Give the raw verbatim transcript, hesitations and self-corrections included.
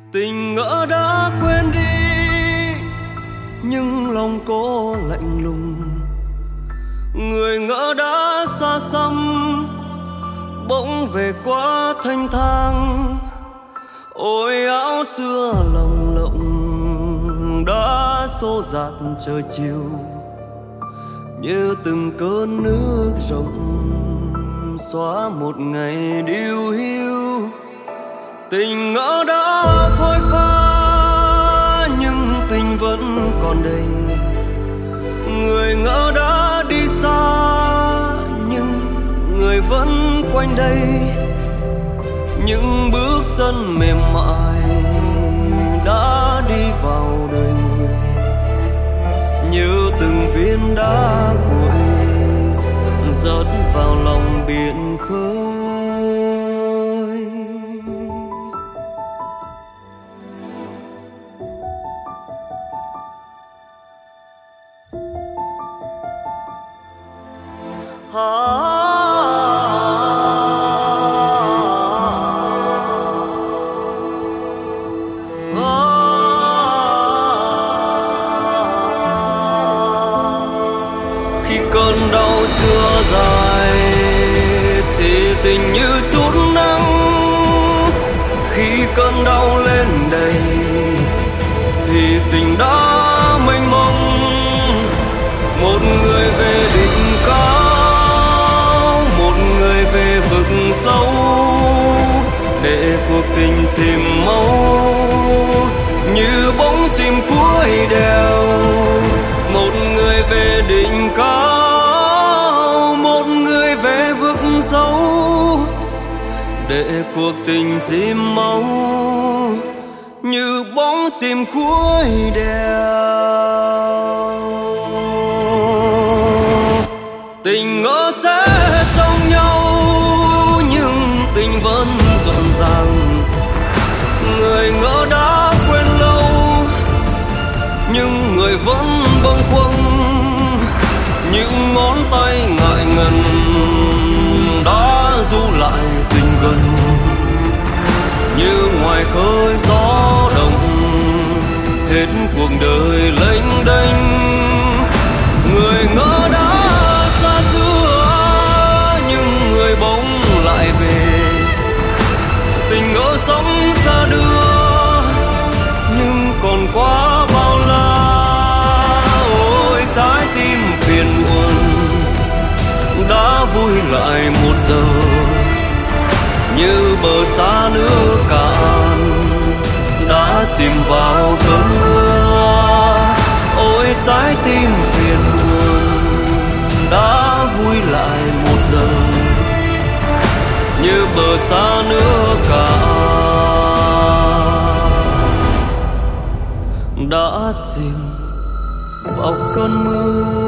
Tình ngỡ đã quên đi nhưng lòng cô lạnh lùng. Người ngỡ đã xa xăm bỗng về quá thanh thang. Ôi áo xưa lồng lộng đã xô dạt trời chiều, như từng cơn nước rộng xóa một ngày điêu hiu. Tình ngỡ đã phôi pha nhưng tình vẫn còn đây. Người ngỡ đã đi xa nhưng người vẫn quanh đây. Những bước chân mềm mại đã đi vào đời người, như từng viên đá cuội rớt vào lòng biển khơi. Khi cơn đau chưa dài thì tình như chút nắng. Khi cơn đau lên đầy thì tình đã mênh mông. Một người về đỉnh cao, một người về vực sâu, để cuộc tình chìm mau như bóng chim cuối đèo. Một người về đỉnh cao, một người về vực sâu, để cuộc tình chìm mau như bóng chim cuối đèo. Tình ngỡ chết trong nhau nhưng tình vẫn rộn ràng. Người ngỡ đã quên lâu nhưng người vẫn bâng khuâng. Những ngón tay ngại ngần đã du lại tình gần, như ngoài khơi gió đông hết cuộc đời lênh đênh. Người ngỡ đã xa xưa nhưng người bỗng lại về. Tình ngỡ sống xa đưa nhưng còn quá bao la. Ôi trái tim phiền muộn đã vui lại một giờ, như bờ xa nước cạn đã chìm vào cơn mưa. Ôi trái tim phiền muộn đã vui lại một giờ, như bờ xa nước cạn đã chìm vào cơn mưa.